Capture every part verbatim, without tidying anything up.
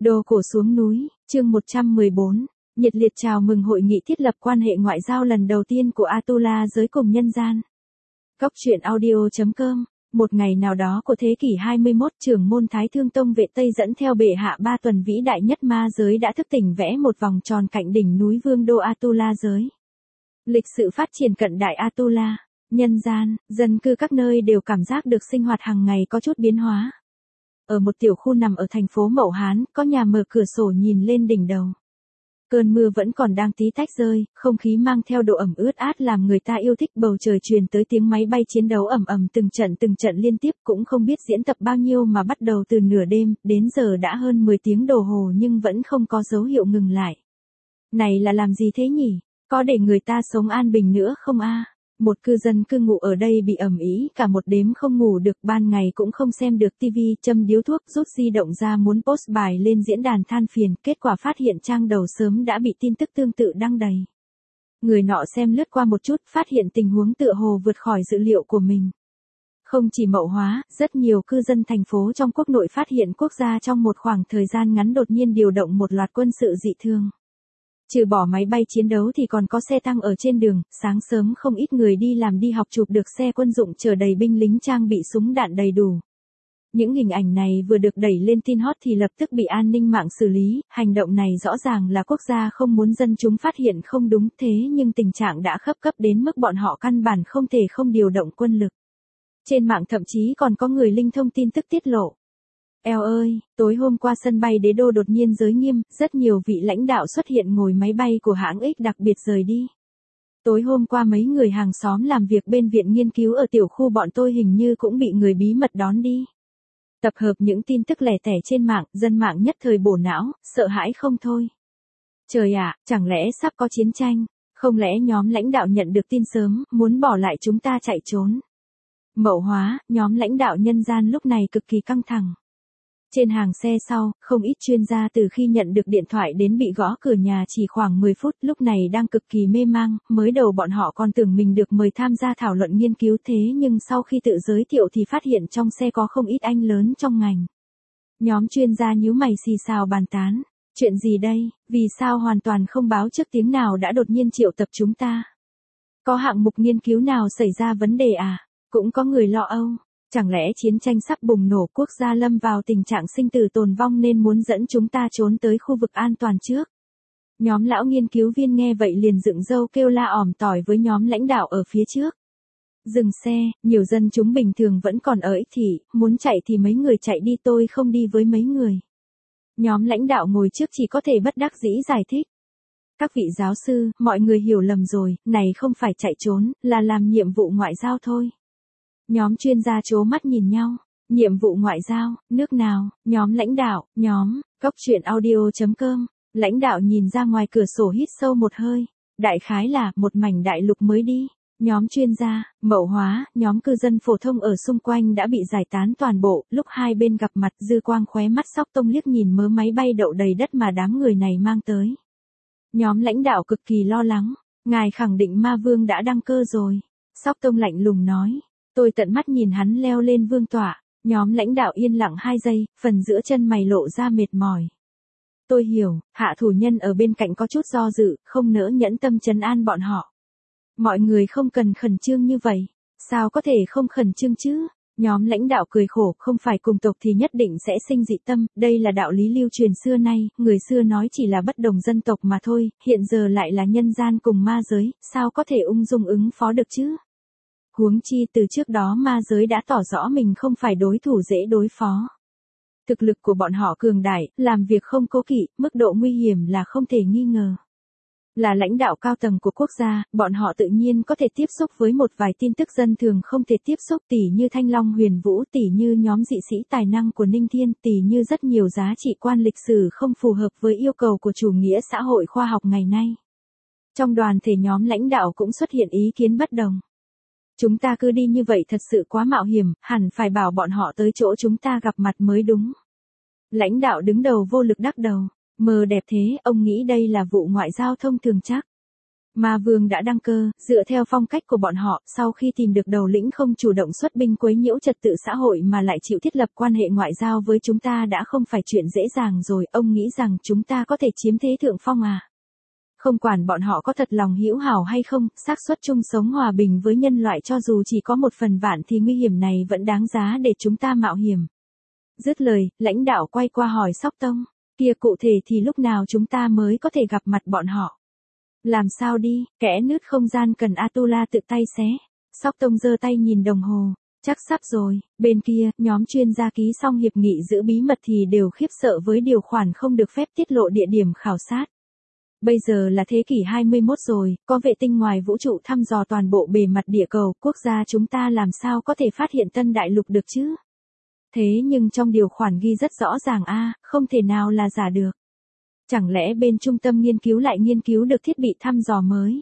Đồ cổ xuống núi, chương một trăm mười bốn, nhiệt liệt chào mừng hội nghị thiết lập quan hệ ngoại giao lần đầu tiên của Atula giới cùng nhân gian. Cóc truyện audio chấm com, một ngày nào đó của thế kỷ hai mươi mốt, trưởng môn Thái Thương Tông Vệ Tây dẫn theo bệ hạ ba tuần vĩ đại nhất ma giới đã thức tỉnh vẽ một vòng tròn cạnh đỉnh núi Vương đô Atula giới. Lịch sự phát triển cận đại Atula, nhân gian, dân cư các nơi đều cảm giác được sinh hoạt hàng ngày có chút biến hóa. Ở một tiểu khu nằm ở thành phố Mậu Hán, có nhà mở cửa sổ nhìn lên đỉnh đầu. Cơn mưa vẫn còn đang tí tách rơi, không khí mang theo độ ẩm ướt át làm người ta yêu thích, bầu trời truyền tới tiếng máy bay chiến đấu ầm ầm từng trận từng trận liên tiếp, cũng không biết diễn tập bao nhiêu mà bắt đầu từ nửa đêm, đến giờ đã hơn mười tiếng đồng hồ nhưng vẫn không có dấu hiệu ngừng lại. Này là làm gì thế nhỉ? Có để người ta sống an bình nữa không a? Một cư dân cư ngụ ở đây bị ầm ĩ cả một đêm không ngủ được, ban ngày cũng không xem được tivi, châm điếu thuốc, rút di động ra muốn post bài lên diễn đàn than phiền, kết quả phát hiện trang đầu sớm đã bị tin tức tương tự đăng đầy. Người nọ xem lướt qua một chút, phát hiện tình huống tựa hồ vượt khỏi dự liệu của mình. Không chỉ Mậu Hóa, rất nhiều cư dân thành phố trong quốc nội phát hiện quốc gia trong một khoảng thời gian ngắn đột nhiên điều động một loạt quân sự dị thường. Trừ bỏ máy bay chiến đấu thì còn có xe tăng ở trên đường, sáng sớm không ít người đi làm đi học chụp được xe quân dụng chở đầy binh lính trang bị súng đạn đầy đủ. Những hình ảnh này vừa được đẩy lên tin hot thì lập tức bị an ninh mạng xử lý, hành động này rõ ràng là quốc gia không muốn dân chúng phát hiện không đúng, thế nhưng tình trạng đã khấp cấp đến mức bọn họ căn bản không thể không điều động quân lực. Trên mạng thậm chí còn có người linh thông tin tức tiết lộ. Eo ơi, tối hôm qua sân bay Đế Đô đột nhiên giới nghiêm, rất nhiều vị lãnh đạo xuất hiện ngồi máy bay của hãng X đặc biệt rời đi. Tối hôm qua mấy người hàng xóm làm việc bên viện nghiên cứu ở tiểu khu bọn tôi hình như cũng bị người bí mật đón đi. Tập hợp những tin tức lẻ tẻ trên mạng, dân mạng nhất thời bổ não, sợ hãi không thôi. Trời ạ, chẳng lẽ sắp có chiến tranh? Không lẽ nhóm lãnh đạo nhận được tin sớm, muốn bỏ lại chúng ta chạy trốn? Mậu Hóa, nhóm lãnh đạo nhân gian lúc này cực kỳ căng thẳng. Trên hàng xe sau, không ít chuyên gia từ khi nhận được điện thoại đến bị gõ cửa nhà chỉ khoảng mười phút, lúc này đang cực kỳ mê mang, mới đầu bọn họ còn tưởng mình được mời tham gia thảo luận nghiên cứu, thế nhưng sau khi tự giới thiệu thì phát hiện trong xe có không ít anh lớn trong ngành. Nhóm chuyên gia nhíu mày xì xào bàn tán, chuyện gì đây, vì sao hoàn toàn không báo trước tiếng nào đã đột nhiên triệu tập chúng ta? Có hạng mục nghiên cứu nào xảy ra vấn đề à? Cũng có người lo âu. Chẳng lẽ chiến tranh sắp bùng nổ, quốc gia lâm vào tình trạng sinh tử tồn vong nên muốn dẫn chúng ta trốn tới khu vực an toàn trước? Nhóm lão nghiên cứu viên nghe vậy liền dựng râu kêu la ỏm tỏi với nhóm lãnh đạo ở phía trước. Dừng xe, nhiều dân chúng bình thường vẫn còn ở ích thị, muốn chạy thì mấy người chạy đi, tôi không đi với mấy người. Nhóm lãnh đạo ngồi trước chỉ có thể bất đắc dĩ giải thích. Các vị giáo sư, mọi người hiểu lầm rồi, này không phải chạy trốn, là làm nhiệm vụ ngoại giao thôi. Nhóm chuyên gia trố mắt nhìn nhau, nhiệm vụ ngoại giao, nước nào, nhóm lãnh đạo, nhóm, cóc truyện audio chấm com, lãnh đạo nhìn ra ngoài cửa sổ hít sâu một hơi, đại khái là một mảnh đại lục mới đi, nhóm chuyên gia, Mậu Hóa, nhóm cư dân phổ thông ở xung quanh đã bị giải tán toàn bộ, lúc hai bên gặp mặt dư quang khóe mắt Sóc Tông liếc nhìn mớ máy bay đậu đầy đất mà đám người này mang tới. Nhóm lãnh đạo cực kỳ lo lắng, ngài khẳng định ma vương đã đăng cơ rồi, Sóc Tông lạnh lùng nói. Tôi tận mắt nhìn hắn leo lên vương tọa, nhóm lãnh đạo yên lặng hai giây, phần giữa chân mày lộ ra mệt mỏi. Tôi hiểu, hạ thủ nhân ở bên cạnh có chút do dự, không nỡ nhẫn tâm trấn an bọn họ. Mọi người không cần khẩn trương như vậy, sao có thể không khẩn trương chứ? Nhóm lãnh đạo cười khổ, không phải cùng tộc thì nhất định sẽ sinh dị tâm, đây là đạo lý lưu truyền xưa nay, người xưa nói chỉ là bất đồng dân tộc mà thôi, hiện giờ lại là nhân gian cùng ma giới, sao có thể ung dung ứng phó được chứ? Huống chi từ trước đó ma giới đã tỏ rõ mình không phải đối thủ dễ đối phó. Thực lực của bọn họ cường đại, làm việc không cố kỵ, mức độ nguy hiểm là không thể nghi ngờ. Là lãnh đạo cao tầng của quốc gia, bọn họ tự nhiên có thể tiếp xúc với một vài tin tức dân thường không thể tiếp xúc, tỉ như Thanh Long Huyền Vũ, tỉ như nhóm dị sĩ tài năng của Ninh Thiên, tỉ như rất nhiều giá trị quan lịch sử không phù hợp với yêu cầu của chủ nghĩa xã hội khoa học ngày nay. Trong đoàn thể nhóm lãnh đạo cũng xuất hiện ý kiến bất đồng. Chúng ta cứ đi như vậy thật sự quá mạo hiểm, hẳn phải bảo bọn họ tới chỗ chúng ta gặp mặt mới đúng. Lãnh đạo đứng đầu vô lực đắc đầu, mơ đẹp thế, ông nghĩ đây là vụ ngoại giao thông thường chắc. Ma Vương đã đăng cơ, dựa theo phong cách của bọn họ, sau khi tìm được đầu lĩnh không chủ động xuất binh quấy nhiễu trật tự xã hội mà lại chịu thiết lập quan hệ ngoại giao với chúng ta đã không phải chuyện dễ dàng rồi, ông nghĩ rằng chúng ta có thể chiếm thế thượng phong à? Không quản bọn họ có thật lòng hữu hảo hay không, xác suất chung sống hòa bình với nhân loại cho dù chỉ có một phần vạn thì nguy hiểm này vẫn đáng giá để chúng ta mạo hiểm. Dứt lời, lãnh đạo quay qua hỏi Sóc Tông, kia cụ thể thì lúc nào chúng ta mới có thể gặp mặt bọn họ? Làm sao đi, kẽ nứt không gian cần Atula tự tay xé. Sóc Tông giơ tay nhìn đồng hồ, chắc sắp rồi. Bên kia, nhóm chuyên gia ký xong hiệp nghị giữ bí mật thì đều khiếp sợ với điều khoản không được phép tiết lộ địa điểm khảo sát. Bây giờ là thế kỷ hai mươi mốt rồi, có vệ tinh ngoài vũ trụ thăm dò toàn bộ bề mặt địa cầu, quốc gia chúng ta làm sao có thể phát hiện tân đại lục được chứ? Thế nhưng trong điều khoản ghi rất rõ ràng a, không thể nào là giả được. Chẳng lẽ bên trung tâm nghiên cứu lại nghiên cứu được thiết bị thăm dò mới?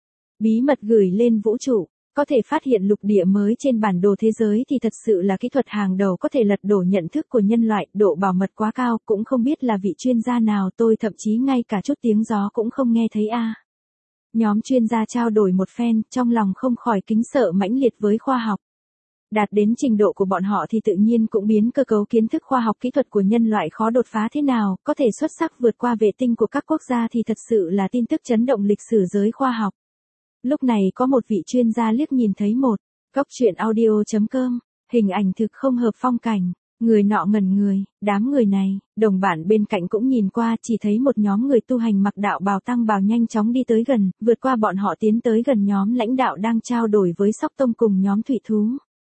Bí mật gửi lên vũ trụ, có thể phát hiện lục địa mới trên bản đồ thế giới thì thật sự là kỹ thuật hàng đầu có thể lật đổ nhận thức của nhân loại, độ bảo mật quá cao, cũng không biết là vị chuyên gia nào, tôi thậm chí ngay cả chút tiếng gió cũng không nghe thấy a. Nhóm chuyên gia trao đổi một phen, trong lòng không khỏi kính sợ mãnh liệt với khoa học. Đạt đến trình độ của bọn họ thì tự nhiên cũng biến cơ cấu kiến thức khoa học kỹ thuật của nhân loại khó đột phá thế nào, có thể xuất sắc vượt qua vệ tinh của các quốc gia thì thật sự là tin tức chấn động lịch sử giới khoa học. Lúc này có một vị chuyên gia liếc nhìn thấy một góc truyện audio chấm com, hình ảnh thực không hợp phong cảnh, người nọ ngẩn người, đám người này, đồng bạn bên cạnh cũng nhìn qua, chỉ thấy một nhóm người tu hành mặc đạo bào tăng bào nhanh chóng đi tới gần, vượt qua bọn họ tiến tới gần nhóm lãnh đạo đang trao đổi với Sóc Tông cùng nhóm thủy thú.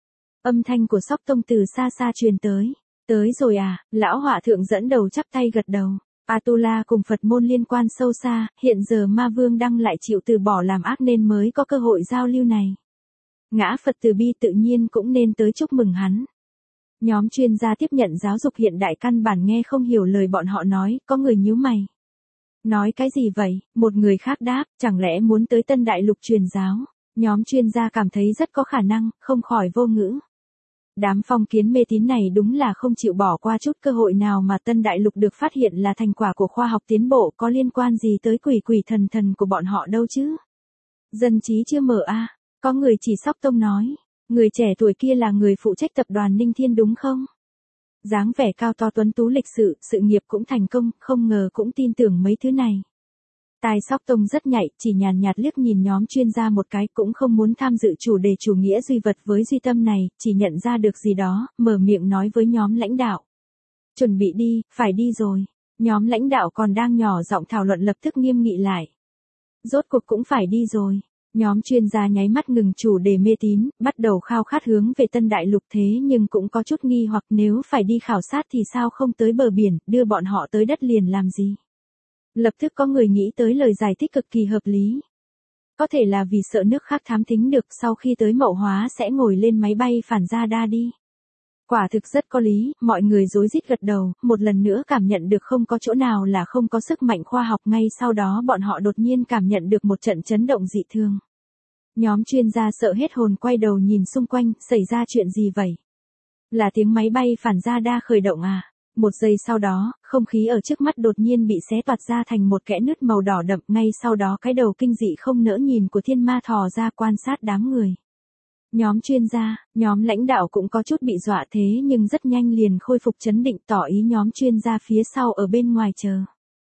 Âm thanh của Sóc Tông từ xa xa truyền tới. Tới rồi à, lão hòa thượng dẫn đầu chắp tay gật đầu. Atula cùng Phật môn liên quan sâu xa, hiện giờ Ma Vương đang lại chịu từ bỏ làm ác nên mới có cơ hội giao lưu này. Ngã Phật từ bi tự nhiên cũng nên tới chúc mừng hắn. Nhóm chuyên gia tiếp nhận giáo dục hiện đại căn bản nghe không hiểu lời bọn họ nói, có người nhíu mày. Nói cái gì vậy? Một người khác đáp, chẳng lẽ muốn tới Tân Đại Lục truyền giáo? Nhóm chuyên gia cảm thấy rất có khả năng, không khỏi vô ngữ. Đám phong kiến mê tín này đúng là không chịu bỏ qua chút cơ hội nào mà Tân Đại Lục được phát hiện là thành quả của khoa học tiến bộ, có liên quan gì tới quỷ quỷ thần thần của bọn họ đâu chứ. Dân trí chưa mở a à? Có người chỉ Sóc Tông nói. Người trẻ tuổi kia là người phụ trách tập đoàn Ninh Thiên đúng không? Dáng vẻ cao to tuấn tú lịch sự, sự nghiệp cũng thành công, không ngờ cũng tin tưởng mấy thứ này. Tai Sóc Tông rất nhạy, chỉ nhàn nhạt liếc nhìn nhóm chuyên gia một cái, cũng không muốn tham dự chủ đề chủ nghĩa duy vật với duy tâm này, chỉ nhận ra được gì đó, mở miệng nói với nhóm lãnh đạo. Chuẩn bị đi, phải đi rồi. Nhóm lãnh đạo còn đang nhỏ giọng thảo luận lập tức nghiêm nghị lại. Rốt cuộc cũng phải đi rồi. Nhóm chuyên gia nháy mắt ngừng chủ đề mê tín, bắt đầu khao khát hướng về Tân Đại Lục thế nhưng cũng có chút nghi hoặc nếu phải đi khảo sát thì sao không tới bờ biển, đưa bọn họ tới đất liền làm gì. Lập tức có người nghĩ tới lời giải thích cực kỳ hợp lý. Có thể là vì sợ nước khác thám thính được sau khi tới Mậu Hóa sẽ ngồi lên máy bay phản ra đa đi. Quả thực rất có lý, mọi người rối rít gật đầu, một lần nữa cảm nhận được không có chỗ nào là không có sức mạnh khoa học, ngay sau đó bọn họ đột nhiên cảm nhận được một trận chấn động dị thường. Nhóm chuyên gia sợ hết hồn quay đầu nhìn xung quanh, xảy ra chuyện gì vậy? Là tiếng máy bay phản ra đa khởi động à? Một giây sau đó, không khí ở trước mắt đột nhiên bị xé toạc ra thành một kẽ nứt màu đỏ đậm, ngay sau đó cái đầu kinh dị không nỡ nhìn của thiên ma thò ra quan sát đám người. Nhóm chuyên gia, nhóm lãnh đạo cũng có chút bị dọa thế nhưng rất nhanh liền khôi phục chấn định, tỏ ý nhóm chuyên gia phía sau ở bên ngoài chờ.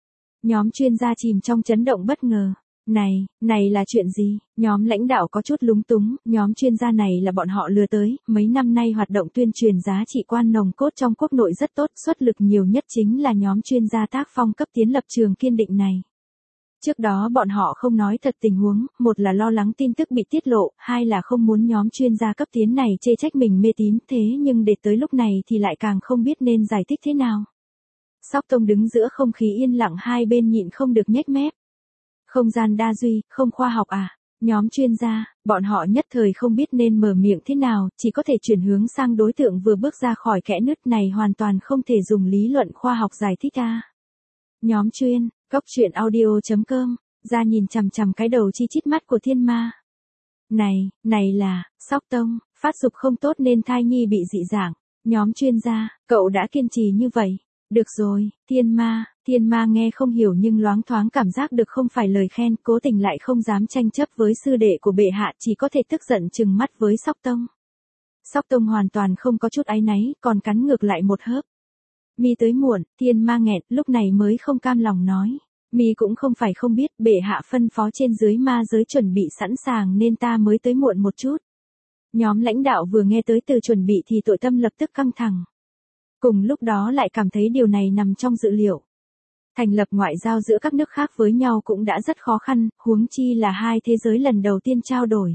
Nhóm chuyên gia chìm trong chấn động bất ngờ. Này, này là chuyện gì? Nhóm lãnh đạo có chút lúng túng, nhóm chuyên gia này là bọn họ lừa tới, mấy năm nay hoạt động tuyên truyền giá trị quan nồng cốt trong quốc nội rất tốt, xuất lực nhiều nhất chính là nhóm chuyên gia tác phong cấp tiến lập trường kiên định này. Trước đó bọn họ không nói thật tình huống, một là lo lắng tin tức bị tiết lộ, hai là không muốn nhóm chuyên gia cấp tiến này chê trách mình mê tín, thế nhưng để tới lúc này thì lại càng không biết nên giải thích thế nào. Sóc Tông đứng giữa không khí yên lặng, hai bên nhịn không được nhếch mép. Không gian đa duy, không khoa học à? Nhóm chuyên gia, bọn họ nhất thời không biết nên mở miệng thế nào, chỉ có thể chuyển hướng sang đối tượng vừa bước ra khỏi kẽ nứt này, hoàn toàn không thể dùng lý luận khoa học giải thích à. Nhóm chuyên, góc truyện audio chấm com, ra nhìn chằm chằm cái đầu chi chít mắt của thiên ma. Này, này là, Sóc Tông, phát dục không tốt nên thai nhi bị dị dạng. Nhóm chuyên gia, cậu đã kiên trì như vậy. Được rồi, thiên ma, thiên ma nghe không hiểu nhưng loáng thoáng cảm giác được không phải lời khen, cố tình lại không dám tranh chấp với sư đệ của bệ hạ, chỉ có thể tức giận trừng mắt với Sóc Tông. Sóc Tông hoàn toàn không có chút áy náy, còn cắn ngược lại một hớp. Mi tới muộn, thiên ma nghẹn, lúc này mới không cam lòng nói. Mi cũng không phải không biết, bệ hạ phân phó trên dưới ma giới chuẩn bị sẵn sàng nên ta mới tới muộn một chút. Nhóm lãnh đạo vừa nghe tới từ chuẩn bị thì nội tâm lập tức căng thẳng. Cùng lúc đó lại cảm thấy điều này nằm trong dự liệu. Thành lập ngoại giao giữa các nước khác với nhau cũng đã rất khó khăn, huống chi là hai thế giới lần đầu tiên trao đổi.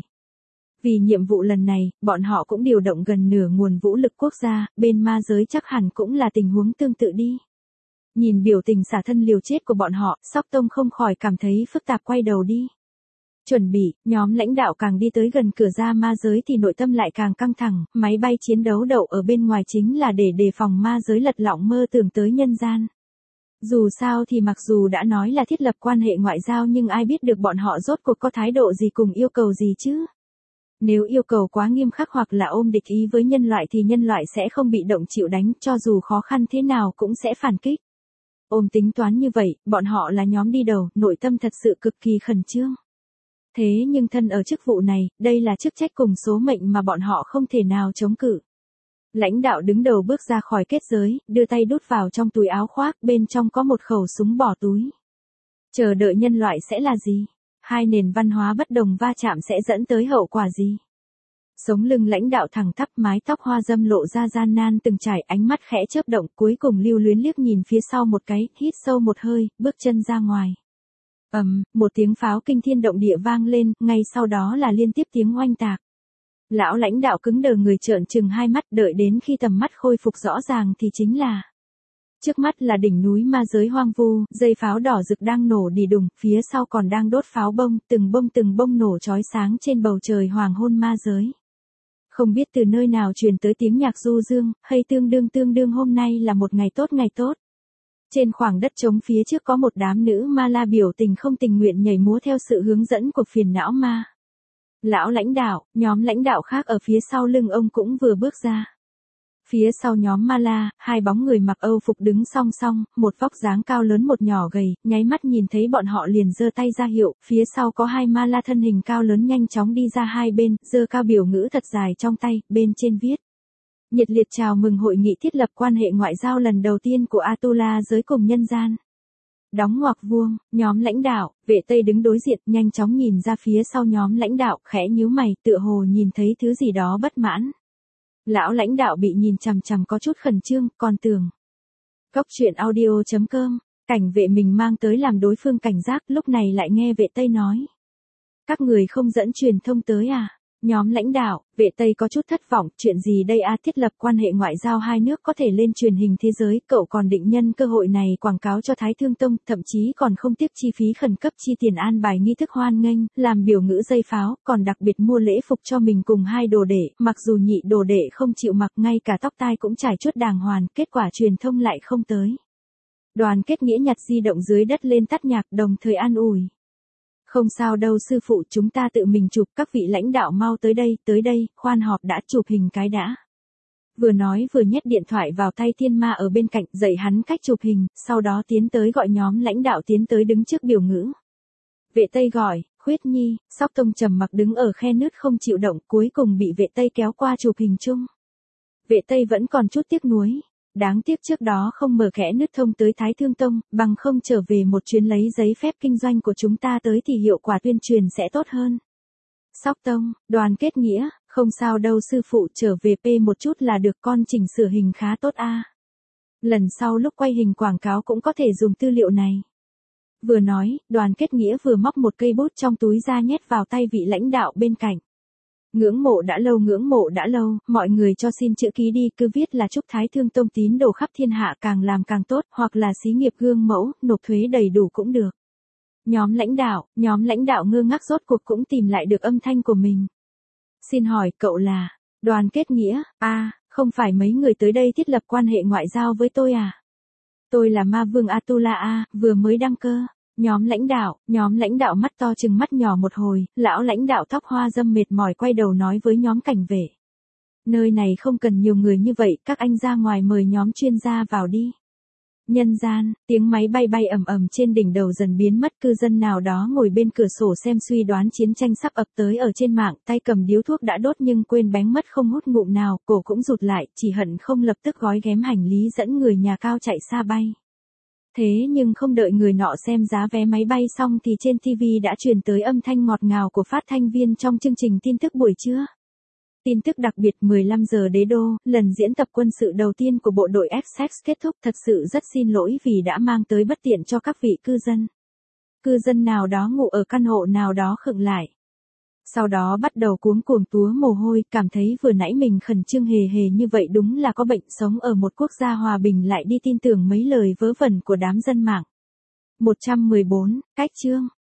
Vì nhiệm vụ lần này, bọn họ cũng điều động gần nửa nguồn vũ lực quốc gia, bên ma giới chắc hẳn cũng là tình huống tương tự đi. Nhìn biểu tình xả thân liều chết của bọn họ, Sóc Tông không khỏi cảm thấy phức tạp, quay đầu đi. Chuẩn bị, nhóm lãnh đạo càng đi tới gần cửa ra ma giới thì nội tâm lại càng căng thẳng, máy bay chiến đấu đậu ở bên ngoài chính là để đề phòng ma giới lật lọng mơ tưởng tới nhân gian. Dù sao thì mặc dù đã nói là thiết lập quan hệ ngoại giao nhưng ai biết được bọn họ rốt cuộc có thái độ gì cùng yêu cầu gì chứ. Nếu yêu cầu quá nghiêm khắc hoặc là ôm địch ý với nhân loại thì nhân loại sẽ không bị động chịu đánh, cho dù khó khăn thế nào cũng sẽ phản kích. Ôm tính toán như vậy, bọn họ là nhóm đi đầu, nội tâm thật sự cực kỳ khẩn trương. Thế nhưng thân ở chức vụ này, đây là chức trách cùng số mệnh mà bọn họ không thể nào chống cự. Lãnh đạo đứng đầu bước ra khỏi kết giới, đưa tay đút vào trong túi áo khoác, bên trong có một khẩu súng bỏ túi. Chờ đợi nhân loại sẽ là gì? Hai nền văn hóa bất đồng va chạm sẽ dẫn tới hậu quả gì? Sống lưng lãnh đạo thẳng tắp, mái tóc hoa dâm lộ ra gian nan từng trải, ánh mắt khẽ chớp động, cuối cùng lưu luyến liếc nhìn phía sau một cái, hít sâu một hơi, bước chân ra ngoài. Ầm, um, một tiếng pháo kinh thiên động địa vang lên, ngay sau đó là liên tiếp tiếng oanh tạc. Lão lãnh đạo cứng đờ người, trợn trừng hai mắt, đợi đến khi tầm mắt khôi phục rõ ràng thì chính là trước mắt là đỉnh núi ma giới hoang vu, dây pháo đỏ rực đang nổ đì đùng, phía sau còn đang đốt pháo bông, từng bông từng bông nổ chói sáng trên bầu trời hoàng hôn ma giới. Không biết từ nơi nào truyền tới tiếng nhạc du dương, hay tương đương tương đương hôm nay là một ngày tốt ngày tốt. Trên khoảng đất trống phía trước có một đám nữ ma la biểu tình không tình nguyện nhảy múa theo sự hướng dẫn của phiền não ma. Lão lãnh đạo, nhóm lãnh đạo khác ở phía sau lưng ông cũng vừa bước ra. Phía sau nhóm ma la, hai bóng người mặc Âu phục đứng song song, một vóc dáng cao lớn một nhỏ gầy, nháy mắt nhìn thấy bọn họ liền giơ tay ra hiệu, phía sau có hai ma la thân hình cao lớn nhanh chóng đi ra hai bên, giơ cao biểu ngữ thật dài trong tay, bên trên viết. Nhiệt liệt chào mừng hội nghị thiết lập quan hệ ngoại giao lần đầu tiên của Atula giới cùng nhân gian. Đóng ngoặc vuông, nhóm lãnh đạo, vệ Tây đứng đối diện, nhanh chóng nhìn ra phía sau nhóm lãnh đạo, khẽ nhíu mày, tựa hồ nhìn thấy thứ gì đó bất mãn. Lão lãnh đạo bị nhìn chằm chằm có chút khẩn trương, còn tưởng. Cốc truyện audio chấm com, cảnh vệ mình mang tới làm đối phương cảnh giác, lúc này lại nghe vệ Tây nói. Các người không dẫn truyền thông tới à? Nhóm lãnh đạo, vệ Tây có chút thất vọng, chuyện gì đây à, thiết lập quan hệ ngoại giao hai nước có thể lên truyền hình thế giới, cậu còn định nhân cơ hội này quảng cáo cho Thái Thương Tông, thậm chí còn không tiếc chi phí khẩn cấp chi tiền an bài nghi thức hoan nghênh, làm biểu ngữ dây pháo, còn đặc biệt mua lễ phục cho mình cùng hai đồ đệ, mặc dù nhị đồ đệ không chịu mặc, ngay cả tóc tai cũng trải chuốt đàng hoàng, kết quả truyền thông lại không tới. Đoàn Kết Nghĩa nhặt di động dưới đất lên tắt nhạc, đồng thời an ủi. Không sao đâu sư phụ, chúng ta tự mình chụp, các vị lãnh đạo mau tới đây, tới đây, khoan họp đã, chụp hình cái đã. Vừa nói vừa nhét điện thoại vào tay thiên ma ở bên cạnh, dạy hắn cách chụp hình, sau đó tiến tới gọi nhóm lãnh đạo tiến tới đứng trước biểu ngữ. Vệ Tây gọi, Khuyết Nhi, Sóc Tông trầm mặc đứng ở khe nứt không chịu động, cuối cùng bị vệ Tây kéo qua chụp hình chung. Vệ Tây vẫn còn chút tiếc nuối. Đáng tiếc trước đó không mở kẽ nứt thông tới Thái Thương Tông, bằng không trở về một chuyến lấy giấy phép kinh doanh của chúng ta tới thì hiệu quả tuyên truyền sẽ tốt hơn. Sóc Tông, Đoàn Kết Nghĩa, không sao đâu sư phụ, trở về p một chút là được, con chỉnh sửa hình khá tốt a. À. Lần sau lúc quay hình quảng cáo cũng có thể dùng tư liệu này. Vừa nói, Đoàn Kết Nghĩa vừa móc một cây bút trong túi ra nhét vào tay vị lãnh đạo bên cạnh. Ngưỡng mộ đã lâu, ngưỡng mộ đã lâu, mọi người cho xin chữ ký đi, cứ viết là chúc Thái Thương Tông tín đồ khắp thiên hạ càng làm càng tốt, hoặc là xí nghiệp gương mẫu, nộp thuế đầy đủ cũng được. Nhóm lãnh đạo, nhóm lãnh đạo ngơ ngác rốt cuộc cũng tìm lại được âm thanh của mình. Xin hỏi, cậu là Đoàn Kết Nghĩa? A, à, không phải mấy người tới đây thiết lập quan hệ ngoại giao với tôi à? Tôi là Ma Vương Atula A, vừa mới đăng cơ. Nhóm lãnh đạo, nhóm lãnh đạo mắt to chừng mắt nhỏ một hồi, lão lãnh đạo tóc hoa dâm mệt mỏi quay đầu nói với nhóm cảnh vệ. Nơi này không cần nhiều người như vậy, các anh ra ngoài mời nhóm chuyên gia vào đi. Nhân gian, tiếng máy bay bay ầm ầm trên đỉnh đầu dần biến mất, cư dân nào đó ngồi bên cửa sổ xem suy đoán chiến tranh sắp ập tới ở trên mạng, tay cầm điếu thuốc đã đốt nhưng quên bén mất không hút ngụm nào, cổ cũng rụt lại, chỉ hận không lập tức gói ghém hành lý dẫn người nhà cao chạy xa bay. Thế nhưng không đợi người nọ xem giá vé máy bay xong thì trên ti vi đã truyền tới âm thanh ngọt ngào của phát thanh viên trong chương trình tin tức buổi trưa. Tin tức đặc biệt mười lăm giờ đế đô, lần diễn tập quân sự đầu tiên của bộ đội Essex kết thúc, thật sự rất xin lỗi vì đã mang tới bất tiện cho các vị cư dân. Cư dân nào đó ngủ ở căn hộ nào đó khựng lại. Sau đó bắt đầu cuống cuồng túa mồ hôi, cảm thấy vừa nãy mình khẩn trương hề hề như vậy đúng là có bệnh, sống ở một quốc gia hòa bình lại đi tin tưởng mấy lời vớ vẩn của đám dân mạng. một trăm mười bốn, cách chương.